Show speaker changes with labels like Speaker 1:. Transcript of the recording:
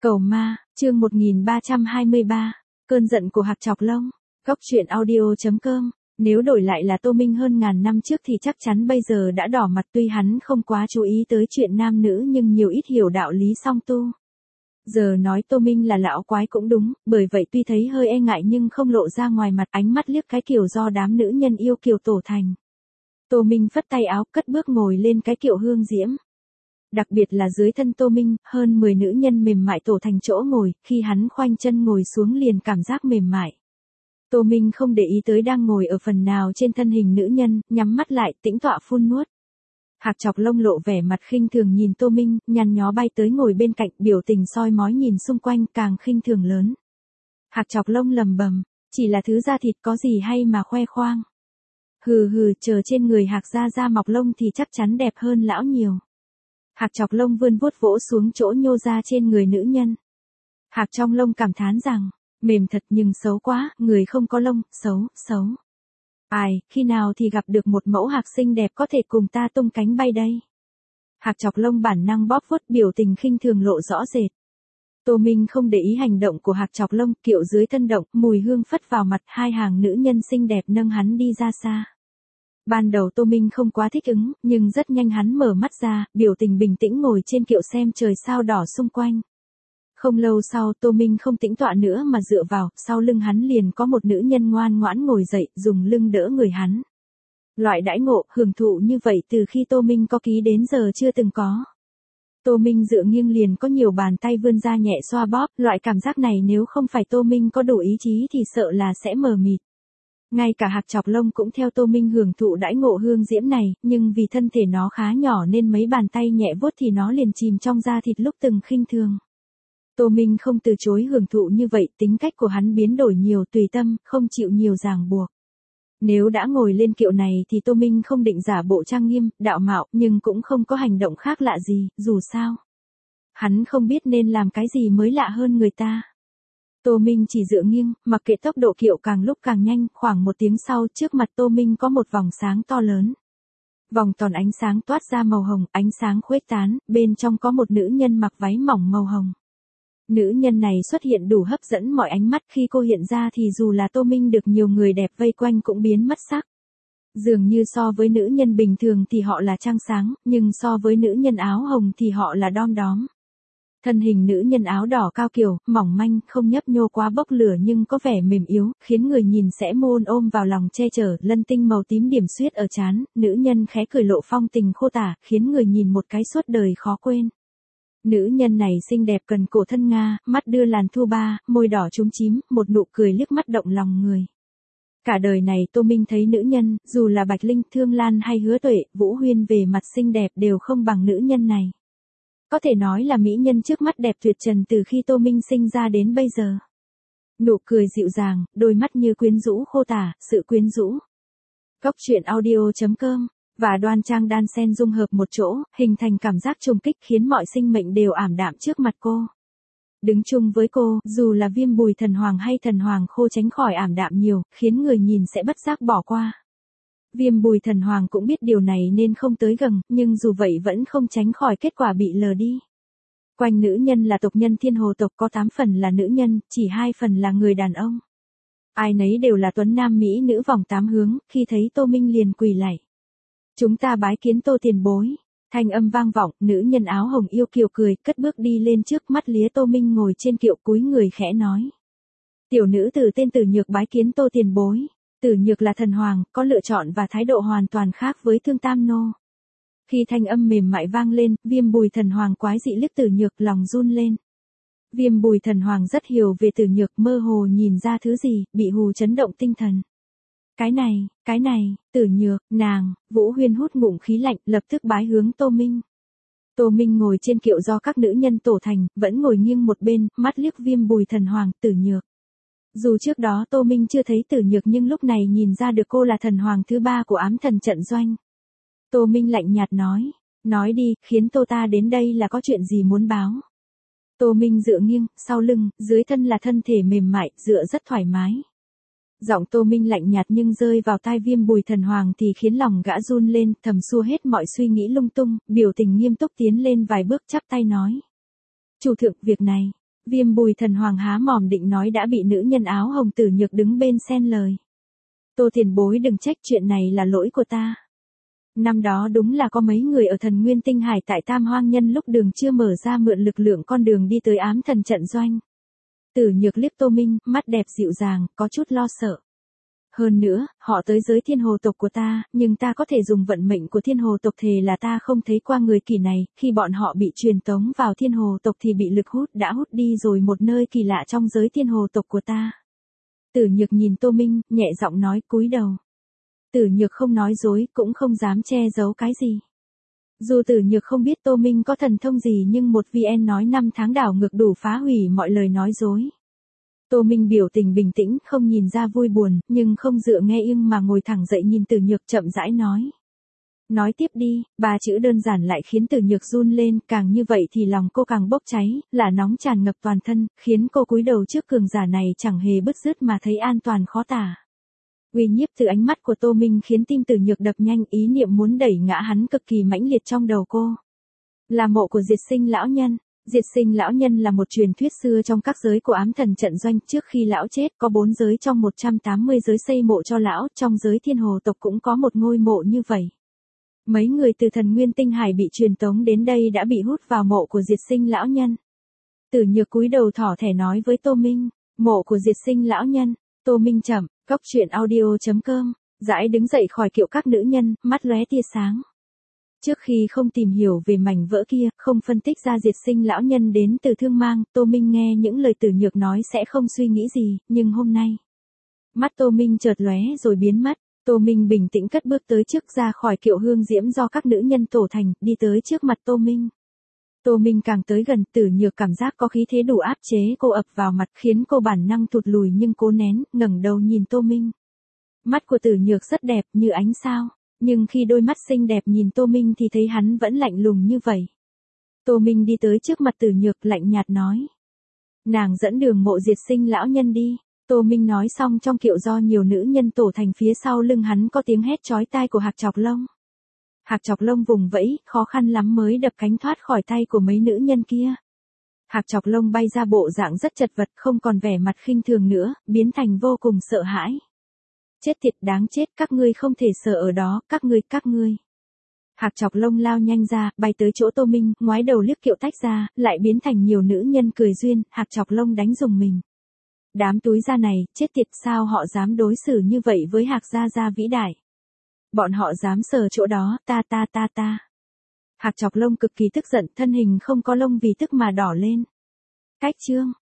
Speaker 1: Cầu ma, chương 1323, cơn giận của hạc chọc lông. Góc truyện audio.com. Nếu đổi lại là Tô Minh hơn ngàn năm trước thì chắc chắn bây giờ đã đỏ mặt, tuy hắn không quá chú ý tới chuyện nam nữ nhưng nhiều ít hiểu đạo lý song tu. Giờ nói Tô Minh là lão quái cũng đúng, bởi vậy tuy thấy hơi e ngại nhưng không lộ ra ngoài mặt, ánh mắt liếc cái kiểu do đám nữ nhân yêu kiều tổ thành. Tô Minh phất tay áo cất bước ngồi lên cái kiệu hương diễm. Đặc biệt là dưới thân Tô Minh, hơn 10 nữ nhân mềm mại tổ thành chỗ ngồi, khi hắn khoanh chân ngồi xuống liền cảm giác mềm mại. Tô Minh không để ý tới đang ngồi ở phần nào trên thân hình nữ nhân, nhắm mắt lại, tĩnh tọa phun nuốt. Hạc chọc lông lộ vẻ mặt khinh thường nhìn Tô Minh, nhăn nhó bay tới ngồi bên cạnh, biểu tình soi mói nhìn xung quanh càng khinh thường lớn. Hạc chọc lông lầm bầm, chỉ là thứ da thịt có gì hay mà khoe khoang. Hừ hừ, chờ trên người hạc da mọc lông thì chắc chắn đẹp hơn lão nhiều. Hạc chọc lông vươn vuốt vỗ xuống chỗ nhô ra trên người nữ nhân. Hạc trong lông cảm thán rằng, mềm thật nhưng xấu quá, người không có lông, xấu. Ai, khi nào thì gặp được một mẫu hạc xinh đẹp có thể cùng ta tung cánh bay đây. Hạc chọc lông bản năng bóp vuốt, biểu tình khinh thường lộ rõ rệt. Tô Minh không để ý hành động của hạc chọc lông, kiệu dưới thân động, mùi hương phất vào mặt, hai hàng nữ nhân xinh đẹp nâng hắn đi ra xa. Ban đầu Tô Minh không quá thích ứng, nhưng rất nhanh hắn mở mắt ra, biểu tình bình tĩnh ngồi trên kiệu xem trời sao đỏ xung quanh. Không lâu sau Tô Minh không tĩnh tọa nữa mà dựa vào, sau lưng hắn liền có một nữ nhân ngoan ngoãn ngồi dậy, dùng lưng đỡ người hắn. Loại đãi ngộ, hưởng thụ như vậy từ khi Tô Minh có ký đến giờ chưa từng có. Tô Minh dựa nghiêng liền có nhiều bàn tay vươn ra nhẹ xoa bóp, loại cảm giác này nếu không phải Tô Minh có đủ ý chí thì sợ là sẽ mờ mịt. Ngay cả hạc chọc lông cũng theo Tô Minh hưởng thụ đãi ngộ hương diễm này, nhưng vì thân thể nó khá nhỏ nên mấy bàn tay nhẹ vuốt thì nó liền chìm trong da thịt lúc từng khinh thường. Tô Minh không từ chối hưởng thụ như vậy, tính cách của hắn biến đổi nhiều, tùy tâm, không chịu nhiều ràng buộc. Nếu đã ngồi lên kiệu này thì Tô Minh không định giả bộ trang nghiêm, đạo mạo, nhưng cũng không có hành động khác lạ gì, dù sao. Hắn không biết nên làm cái gì mới lạ hơn người ta. Tô Minh chỉ dựa nghiêng, mặc kệ tốc độ kiệu càng lúc càng nhanh, khoảng 1 tiếng sau trước mặt Tô Minh có một vòng sáng to lớn. Vòng tròn ánh sáng toát ra màu hồng, ánh sáng khuếch tán, bên trong có một nữ nhân mặc váy mỏng màu hồng. Nữ nhân này xuất hiện đủ hấp dẫn mọi ánh mắt, khi cô hiện ra thì dù là Tô Minh được nhiều người đẹp vây quanh cũng biến mất sắc. Dường như so với nữ nhân bình thường thì họ là trăng sáng, nhưng so với nữ nhân áo hồng thì họ là đom đóm. Thân hình nữ nhân áo đỏ cao kiều, mỏng manh, không nhấp nhô quá bốc lửa nhưng có vẻ mềm yếu, khiến người nhìn sẽ muốn ôm vào lòng che chở, lân tinh màu tím điểm xuyết ở trán, nữ nhân khẽ cười lộ phong tình khô tả, khiến người nhìn một cái suốt đời khó quên. Nữ nhân này xinh đẹp cần cổ thân Nga, mắt đưa làn thu ba, môi đỏ chúm chím, một nụ cười liếc mắt động lòng người. Cả đời này Tô Minh thấy nữ nhân, dù là Bạch Linh, Thương Lan hay Hứa Tuệ, Vũ Huyên về mặt xinh đẹp đều không bằng nữ nhân này. Có thể nói là mỹ nhân trước mắt đẹp tuyệt trần từ khi Tô Minh sinh ra đến bây giờ. Nụ cười dịu dàng, đôi mắt như quyến rũ khô tả, sự quyến rũ. Góc truyện audio.com. Và đoan trang đan xen dung hợp một chỗ, hình thành cảm giác trùng kích khiến mọi sinh mệnh đều ảm đạm trước mặt cô. Đứng chung với cô, dù là Viêm Bùi Thần Hoàng hay Thần Hoàng Khô tránh khỏi ảm đạm nhiều, khiến người nhìn sẽ bất giác bỏ qua. Viêm Bùi Thần Hoàng cũng biết điều này nên không tới gần, nhưng dù vậy vẫn không tránh khỏi kết quả bị lờ đi. Quanh nữ nhân là tộc nhân Thiên Hồ tộc, có 8 phần là nữ nhân, chỉ 2 phần là người đàn ông. Ai nấy đều là tuấn nam mỹ nữ vòng 8 hướng, khi thấy Tô Minh liền quỳ lạy. Chúng ta bái kiến Tô tiền bối. Thanh âm vang vọng, nữ nhân áo hồng yêu kiều cười, cất bước đi lên trước, mắt lía Tô Minh ngồi trên kiệu, cúi người khẽ nói. Tiểu nữ tử tên Tử Nhược bái kiến Tô tiền bối. Tử Nhược là thần hoàng, có lựa chọn và thái độ hoàn toàn khác với Thương Tam Nô. Khi thanh âm mềm mại vang lên, Viêm Bùi Thần Hoàng quái dị liếc Tử Nhược, lòng run lên. Viêm Bùi Thần Hoàng rất hiểu về Tử Nhược, mơ hồ nhìn ra thứ gì, bị hù chấn động tinh thần. Cái này, Tử Nhược, nàng, Vũ Huyên hút ngụm khí lạnh, lập tức bái hướng Tô Minh. Tô Minh ngồi trên kiệu do các nữ nhân tổ thành, vẫn ngồi nghiêng một bên, mắt liếc Viêm Bùi Thần Hoàng, Tử Nhược. Dù trước đó Tô Minh chưa thấy Tử Nhược nhưng lúc này nhìn ra được cô là thần hoàng thứ 3 của ám thần trận doanh. Tô Minh lạnh nhạt nói đi, khiến Tô ta đến đây là có chuyện gì muốn báo. Tô Minh dựa nghiêng, sau lưng, dưới thân là thân thể mềm mại, dựa rất thoải mái. Giọng Tô Minh lạnh nhạt nhưng rơi vào tai Viêm Bùi Thần Hoàng thì khiến lòng gã run lên, thầm xua hết mọi suy nghĩ lung tung, biểu tình nghiêm túc tiến lên vài bước chắp tay nói. Chủ thượng, việc này, Viêm Bùi Thần Hoàng há mồm định nói đã bị nữ nhân áo hồng Tử Nhược đứng bên xen lời. Tô tiền bối đừng trách, chuyện này là lỗi của ta. Năm đó đúng là có mấy người ở Thần Nguyên Tinh Hải tại Tam Hoang Nhân lúc đường chưa mở ra mượn lực lượng con đường đi tới ám thần trận doanh. Tử Nhược liếc Tô Minh, mắt đẹp dịu dàng, có chút lo sợ. Hơn nữa, họ tới giới thiên hồ tộc của ta, nhưng ta có thể dùng vận mệnh của thiên hồ tộc thề là ta không thấy qua người kỳ này, khi bọn họ bị truyền tống vào thiên hồ tộc thì bị lực hút đã hút đi rồi một nơi kỳ lạ trong giới thiên hồ tộc của ta. Tử Nhược nhìn Tô Minh, nhẹ giọng nói, cúi đầu. Tử Nhược không nói dối, cũng không dám che giấu cái gì. Dù Tử Nhược không biết Tô Minh có thần thông gì nhưng một VN nói 5 tháng đảo ngược đủ phá hủy mọi lời nói dối. Tô Minh biểu tình bình tĩnh, không nhìn ra vui buồn, nhưng không dựa nghe im mà ngồi thẳng dậy nhìn Tử Nhược chậm rãi nói. Nói tiếp đi, 3 chữ đơn giản lại khiến Tử Nhược run lên, càng như vậy thì lòng cô càng bốc cháy, lửa nóng tràn ngập toàn thân, khiến cô cúi đầu trước cường giả này chẳng hề bứt rứt mà thấy an toàn khó tả. Uy nhiếp từ ánh mắt của Tô Minh khiến tim Tử Nhược đập nhanh, ý niệm muốn đẩy ngã hắn cực kỳ mãnh liệt trong đầu cô. Là mộ của Diệt Sinh lão nhân. Diệt Sinh lão nhân là một truyền thuyết xưa trong các giới của ám thần trận doanh, trước khi lão chết có 4 giới trong 180 giới xây mộ cho lão, trong giới thiên hồ tộc cũng có một ngôi mộ như vậy. Mấy người từ Thần Nguyên Tinh Hải bị truyền tống đến đây đã bị hút vào mộ của Diệt Sinh lão nhân. Tử Nhược cúi đầu thỏ thẻ nói với Tô Minh, mộ của Diệt Sinh lão nhân. Tô Minh chậm, cốc truyện audio.com, dãi đứng dậy khỏi kiệu các nữ nhân, mắt lóe tia sáng. Trước khi không tìm hiểu về mảnh vỡ kia, không phân tích ra Diệt Sinh lão nhân đến từ Thương Mang, Tô Minh nghe những lời Tử Nhược nói sẽ không suy nghĩ gì, nhưng hôm nay, mắt Tô Minh chợt lóe rồi biến mất. Tô Minh bình tĩnh cất bước tới trước, ra khỏi kiệu hương diễm do các nữ nhân tổ thành, đi tới trước mặt Tô Minh. Tô Minh càng tới gần, Tử Nhược cảm giác có khí thế đủ áp chế cô ập vào mặt, khiến cô bản năng thụt lùi nhưng cố nén, ngẩng đầu nhìn Tô Minh. Mắt của Tử Nhược rất đẹp như ánh sao, nhưng khi đôi mắt xinh đẹp nhìn Tô Minh thì thấy hắn vẫn lạnh lùng như vậy. Tô Minh đi tới trước mặt Tử Nhược lạnh nhạt nói. Nàng dẫn đường mộ Diệt Sinh lão nhân đi. Tô Minh nói xong trong kiệu do nhiều nữ nhân tổ thành, phía sau lưng hắn có tiếng hét chói tai của Hạc Chọc Lông. Hạc Chọc Lông vùng vẫy, khó khăn lắm mới đập cánh thoát khỏi tay của mấy nữ nhân kia. Hạc Chọc Lông bay ra bộ dạng rất chật vật, không còn vẻ mặt khinh thường nữa, biến thành vô cùng sợ hãi. Chết tiệt, đáng chết, các ngươi không thể sợ ở đó, các ngươi. Hạc Chọc Lông lao nhanh ra, bay tới chỗ Tô Minh, ngoái đầu liếc kiệu tách ra, lại biến thành nhiều nữ nhân cười duyên, Hạc Chọc Lông đánh rùng mình. Đám túi da này, chết tiệt, sao họ dám đối xử như vậy với Hạc gia gia vĩ đại. Bọn họ dám sờ chỗ đó, ta. Hạc Chọc Lông cực kỳ tức giận, thân hình không có lông vì tức mà đỏ lên. Cách chương